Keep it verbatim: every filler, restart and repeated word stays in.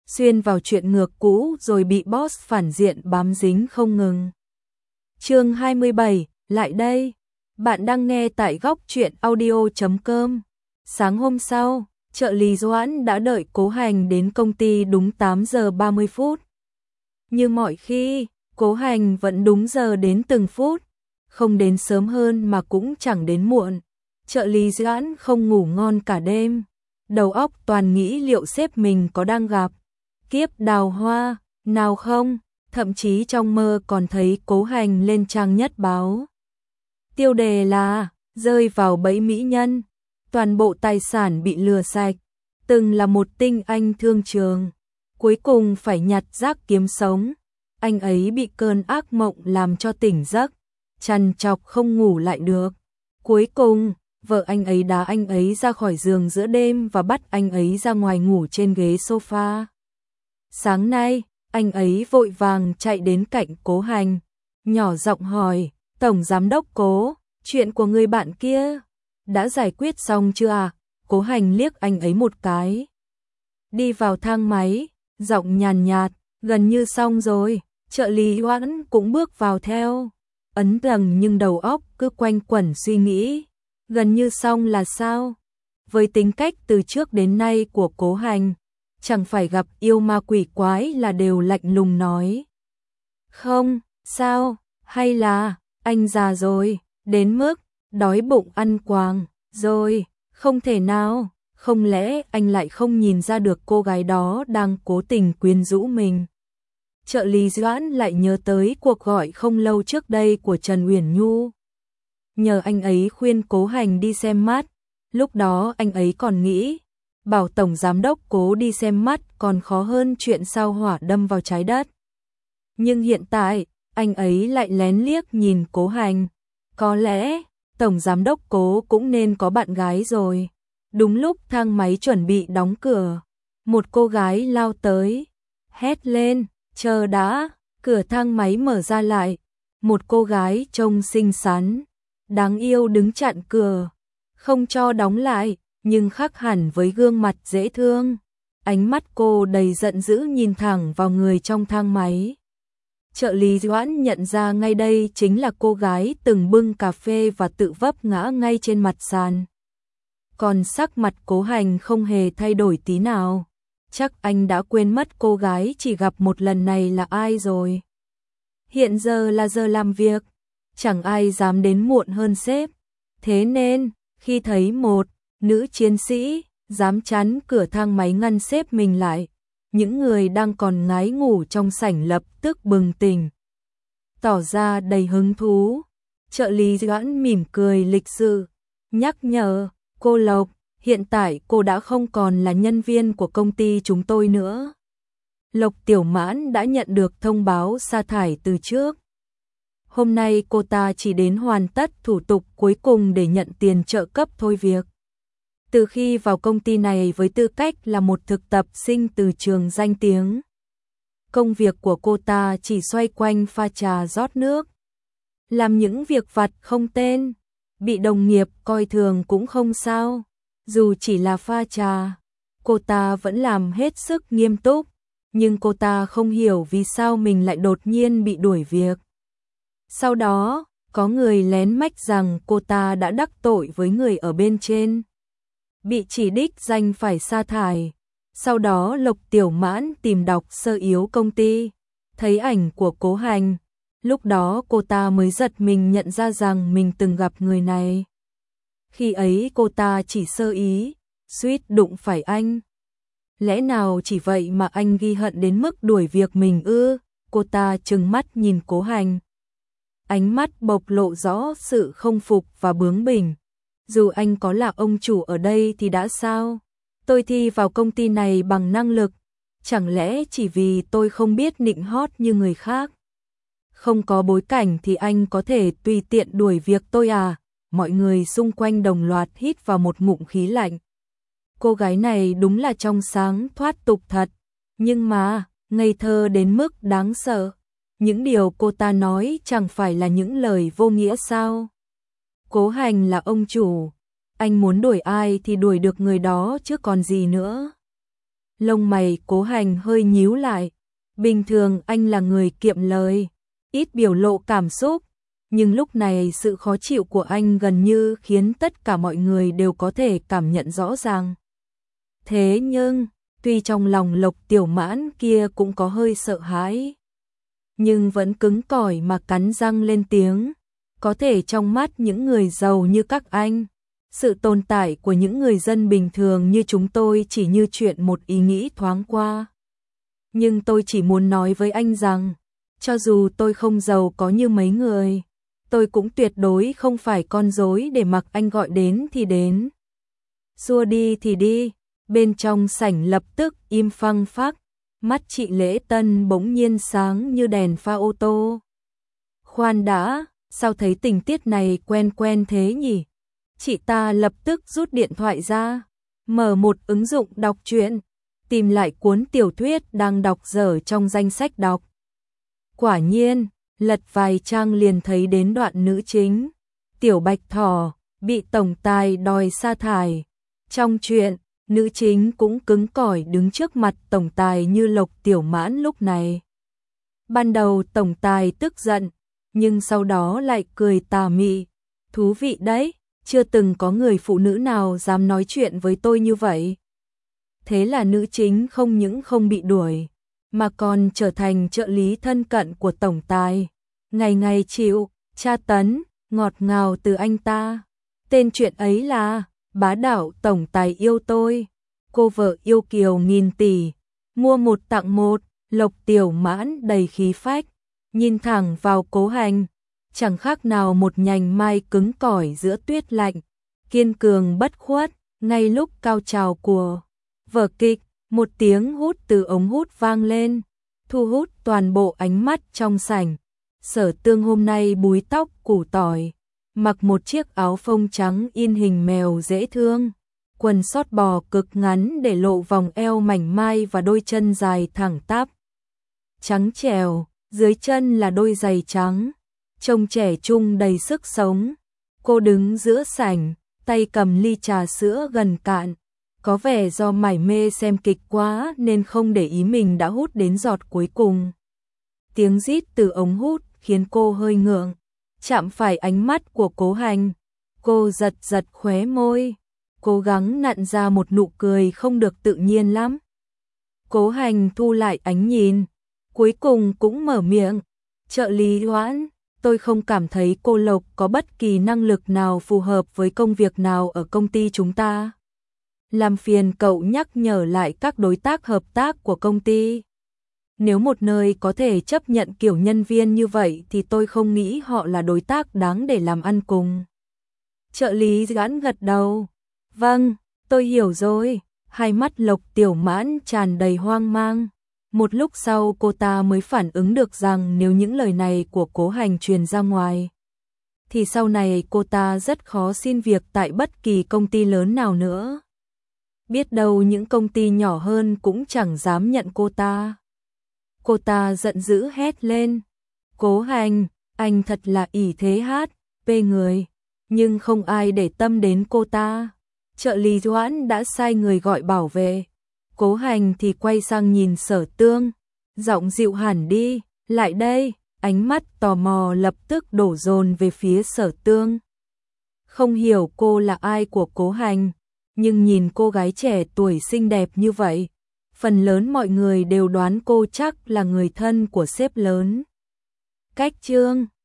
xuyên vào chuyện ngược cũ rồi bị boss phản diện bám dính không ngừng. Chương hai mươi bảy, lại đây. Bạn đang nghe tại góc truyện audio chấm com. Sáng hôm sau, trợ lý Doãn đã đợi Cố Hành đến công ty đúng tám giờ ba mươi phút. Như mọi khi, Cố Hành vẫn đúng giờ đến từng phút, không đến sớm hơn mà cũng chẳng đến muộn. Trợ lý Doãn không ngủ ngon cả đêm, đầu óc toàn nghĩ liệu sếp mình có đang gặp kiếp đào hoa nào không, thậm chí trong mơ còn thấy Cố Hành lên trang nhất báo. Tiêu đề là rơi vào bẫy mỹ nhân, toàn bộ tài sản bị lừa sạch, từng là một tinh anh thương trường, cuối cùng phải nhặt rác kiếm sống. Anh ấy bị cơn ác mộng làm cho tỉnh giấc, trằn trọc không ngủ lại được. Cuối cùng, vợ anh ấy đá anh ấy ra khỏi giường giữa đêm và bắt anh ấy ra ngoài ngủ trên ghế sofa. Sáng nay, anh ấy vội vàng chạy đến cạnh Cố Hành, nhỏ giọng hỏi, Tổng Giám đốc Cố, chuyện của người bạn kia đã giải quyết xong chưa à? Cố Hành liếc anh ấy một cái, đi vào thang máy, giọng nhàn nhạt, gần như xong rồi. Trợ lý Doãn cũng bước vào theo, ấn tầng nhưng đầu óc cứ quanh quẩn suy nghĩ, gần như xong là sao? Với tính cách từ trước đến nay của Cố Hành, chẳng phải gặp yêu ma quỷ quái là đều lạnh lùng nói không, sao, hay là anh già rồi, đến mức đói bụng ăn quàng rồi, không thể nào, không lẽ anh lại không nhìn ra được cô gái đó đang cố tình quyến rũ mình? Trợ lý Doãn lại nhớ tới cuộc gọi không lâu trước đây của Trần Uyển Nhu, nhờ anh ấy khuyên Cố Hành đi xem mắt. Lúc đó anh ấy còn nghĩ bảo Tổng Giám đốc Cố đi xem mắt còn khó hơn chuyện sao hỏa đâm vào trái đất. Nhưng hiện tại, anh ấy lại lén liếc nhìn Cố Hành. Có lẽ, Tổng Giám đốc Cố cũng nên có bạn gái rồi. Đúng lúc thang máy chuẩn bị đóng cửa, một cô gái lao tới, hét lên, chờ đã, cửa thang máy mở ra lại. Một cô gái trông xinh xắn, đáng yêu đứng chặn cửa, không cho đóng lại, nhưng khác hẳn với gương mặt dễ thương. Ánh mắt cô đầy giận dữ nhìn thẳng vào người trong thang máy. Trợ lý Doãn nhận ra ngay đây chính là cô gái từng bưng cà phê và tự vấp ngã ngay trên mặt sàn. Còn sắc mặt Cố Hành không hề thay đổi tí nào. Chắc anh đã quên mất cô gái chỉ gặp một lần này là ai rồi. Hiện giờ là giờ làm việc, chẳng ai dám đến muộn hơn sếp. Thế nên, khi thấy một nữ chiến sĩ dám chắn cửa thang máy ngăn sếp mình lại, những người đang còn ngái ngủ trong sảnh lập tức bừng tỉnh, tỏ ra đầy hứng thú. Trợ lý Doãn mỉm cười lịch sự, nhắc nhở, cô Lộc, hiện tại cô đã không còn là nhân viên của công ty chúng tôi nữa. Lộc Tiểu Mãn đã nhận được thông báo sa thải từ trước. Hôm nay cô ta chỉ đến hoàn tất thủ tục cuối cùng để nhận tiền trợ cấp thôi việc. Từ khi vào công ty này với tư cách là một thực tập sinh từ trường danh tiếng, công việc của cô ta chỉ xoay quanh pha trà rót nước, làm những việc vặt không tên, bị đồng nghiệp coi thường cũng không sao. Dù chỉ là pha trà, cô ta vẫn làm hết sức nghiêm túc, nhưng cô ta không hiểu vì sao mình lại đột nhiên bị đuổi việc. Sau đó, có người lén mách rằng cô ta đã đắc tội với người ở bên trên, bị chỉ đích danh phải sa thải. Sau đó Lộc Tiểu Mãn tìm đọc sơ yếu công ty, thấy ảnh của Cố Hành. Lúc đó cô ta mới giật mình nhận ra rằng mình từng gặp người này. Khi ấy cô ta chỉ sơ ý, suýt đụng phải anh. Lẽ nào chỉ vậy mà anh ghi hận đến mức đuổi việc mình ư? Cô ta trừng mắt nhìn Cố Hành, ánh mắt bộc lộ rõ sự không phục và bướng bỉnh. Dù anh có là ông chủ ở đây thì đã sao? Tôi thi vào công ty này bằng năng lực, chẳng lẽ chỉ vì tôi không biết nịnh hót như người khác? Không có bối cảnh thì anh có thể tùy tiện đuổi việc tôi à? Mọi người xung quanh đồng loạt hít vào một ngụm khí lạnh. Cô gái này đúng là trong sáng thoát tục thật, nhưng mà ngây thơ đến mức đáng sợ. Những điều cô ta nói chẳng phải là những lời vô nghĩa sao? Cố Hành là ông chủ, anh muốn đuổi ai thì đuổi được người đó chứ còn gì nữa. Lông mày Cố Hành hơi nhíu lại. Bình thường anh là người kiệm lời, ít biểu lộ cảm xúc, nhưng lúc này sự khó chịu của anh gần như khiến tất cả mọi người đều có thể cảm nhận rõ ràng. Thế nhưng, tuy trong lòng Lộc Tiểu Mãn kia cũng có hơi sợ hãi, nhưng vẫn cứng cỏi mà cắn răng lên tiếng. Có thể trong mắt những người giàu như các anh, sự tồn tại của những người dân bình thường như chúng tôi chỉ như chuyện một ý nghĩ thoáng qua. Nhưng tôi chỉ muốn nói với anh rằng, cho dù tôi không giàu có như mấy người, tôi cũng tuyệt đối không phải con rối để mặc anh gọi đến thì đến, xua đi thì đi. Bên trong sảnh lập tức im phăng phắc, mắt chị Lễ Tân bỗng nhiên sáng như đèn pha ô tô. Khoan đã, sao thấy tình tiết này quen quen thế nhỉ? Chị ta lập tức rút điện thoại ra, mở một ứng dụng đọc truyện, tìm lại cuốn tiểu thuyết đang đọc dở trong danh sách đọc. Quả nhiên, lật vài trang liền thấy đến đoạn nữ chính, Tiểu Bạch Thỏ, bị tổng tài đòi sa thải. Trong truyện, nữ chính cũng cứng cỏi đứng trước mặt tổng tài như Lộc Tiểu Mãn lúc này. Ban đầu tổng tài tức giận, nhưng sau đó lại cười tà mị. Thú vị đấy, chưa từng có người phụ nữ nào dám nói chuyện với tôi như vậy. Thế là nữ chính không những không bị đuổi, mà còn trở thành trợ lý thân cận của tổng tài. Ngày ngày chịu tra tấn, ngọt ngào từ anh ta. Tên chuyện ấy là Bá đạo tổng tài yêu tôi. Cô vợ yêu kiều nghìn tỷ, mua một tặng một. Lộc Tiểu Mãn đầy khí phách, nhìn thẳng vào Cố Hành, chẳng khác nào một nhành mai cứng cỏi giữa tuyết lạnh, kiên cường bất khuất. Ngay lúc cao trào của vở kịch, một tiếng hút từ ống hút vang lên, thu hút toàn bộ ánh mắt trong sảnh. Sở Tương hôm nay búi tóc củ tỏi, mặc một chiếc áo phông trắng in hình mèo dễ thương, quần sót bò cực ngắn để lộ vòng eo mảnh mai và đôi chân dài thẳng tắp, trắng trẻo, dưới chân là đôi giày trắng, trông trẻ trung đầy sức sống. Cô đứng giữa sảnh, tay cầm ly trà sữa gần cạn, có vẻ do mải mê xem kịch quá nên không để ý mình đã hút đến giọt cuối cùng. Tiếng rít từ ống hút khiến cô hơi ngượng, chạm phải ánh mắt của Cố Hành. Cô giật giật khóe môi, cố gắng nặn ra một nụ cười không được tự nhiên lắm. Cố Hành thu lại ánh nhìn, cuối cùng cũng mở miệng. Trợ lý Doãn, tôi không cảm thấy cô Lộc có bất kỳ năng lực nào phù hợp với công việc nào ở công ty chúng ta. Làm phiền cậu nhắc nhở lại các đối tác hợp tác của công ty. Nếu một nơi có thể chấp nhận kiểu nhân viên như vậy thì tôi không nghĩ họ là đối tác đáng để làm ăn cùng. Trợ lý Doãn gật đầu. Vâng, tôi hiểu rồi. Hai mắt Lộc Tiểu Mãn tràn đầy hoang mang. Một lúc sau cô ta mới phản ứng được rằng nếu những lời này của Cố Hành truyền ra ngoài, thì sau này cô ta rất khó xin việc tại bất kỳ công ty lớn nào nữa. Biết đâu những công ty nhỏ hơn cũng chẳng dám nhận cô ta. Cô ta giận dữ hét lên. Cố Hành, anh thật là ỷ thế hát, bê người. Nhưng không ai để tâm đến cô ta. Trợ lý Doãn đã sai người gọi bảo vệ. Cố Hành thì quay sang nhìn Sở Tương, giọng dịu hẳn đi, lại đây. Ánh mắt tò mò lập tức đổ dồn về phía Sở Tương. Không hiểu cô là ai của Cố Hành, nhưng nhìn cô gái trẻ tuổi xinh đẹp như vậy, phần lớn mọi người đều đoán cô chắc là người thân của sếp lớn. Cách chương